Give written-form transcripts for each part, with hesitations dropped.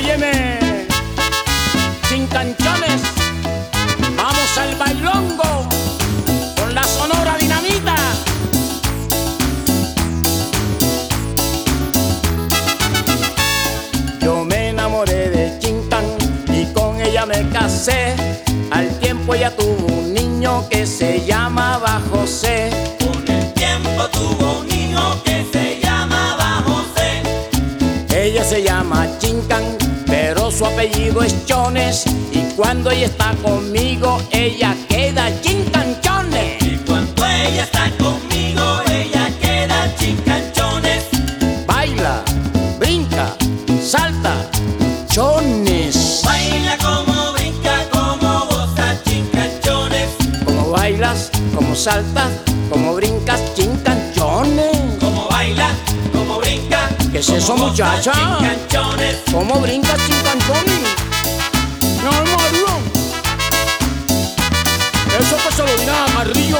Óyeme, chincanchones, vamos al bailongo con la Sonora Dinamita. Yo me enamoré de Chincan y con ella me casé. Al tiempo ella tuvo un niño que se llamaba José. Con el tiempo tuvo un niño que se llamaba José. Ella se llama Chincan, pero su apellido es Chones. Y cuando ella está conmigo, ella queda Chincanchones. Y cuando ella está conmigo, ella queda Chincanchones. Baila, brinca, salta, chones. Baila como brinca, como goza, Chincanchones. Como bailas, como saltas, como brincas, Chincanchones. Como baila, como brinca. ¿Qué es eso, como goza, muchacha? Chincanchones. ¿Cómo brincas, Chincanchones? No, Mario. Eso pues se lo dirá a Marrillo.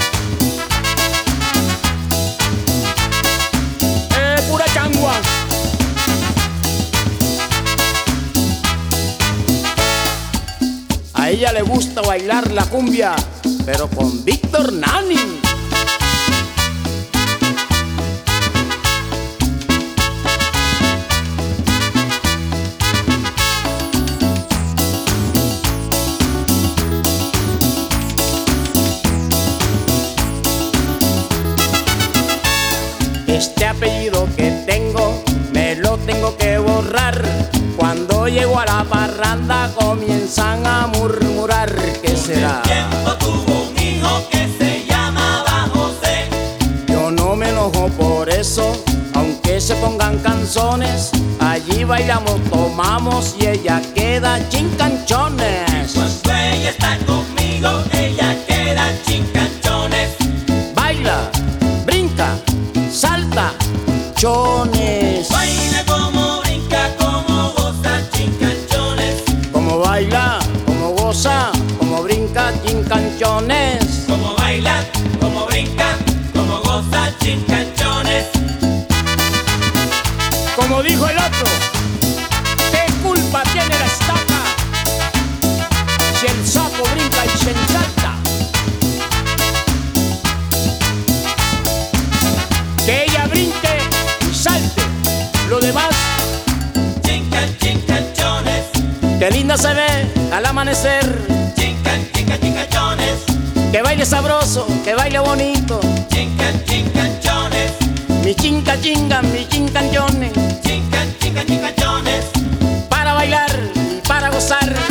Pura changua. A ella le gusta bailar la cumbia, pero con Víctor Nani. Este apellido que tengo, me lo tengo que borrar. Cuando llego a la parranda comienzan a murmurar. ¿Qué será? Con el tiempo tuvo un hijo que se llamaba José. Yo no me enojo por eso, aunque se pongan canzones. Allí bailamos, tomamos y ella queda Chincanchones. Cuando ella está conmigo, ella queda Chincanchones. Baila, brinca, salta, chones. Baila como brinca, como goza, Chincanchones. Como baila, como goza, como brinca, Chincanchones. Como baila, como brinca, como goza, Chincanchones. Como dijo el otro, ¿qué culpa tiene la estaca si el sapo brinca y se ensalta? Que ella brinque y salte, lo demás, Chincanchones. qué linda se ve al amanecer. Chincanchones. Que baile sabroso, que baile bonito. Chincanchones. Mi chinca chinga, mi chincanchones. Chincanchones. Para bailar y para gozar.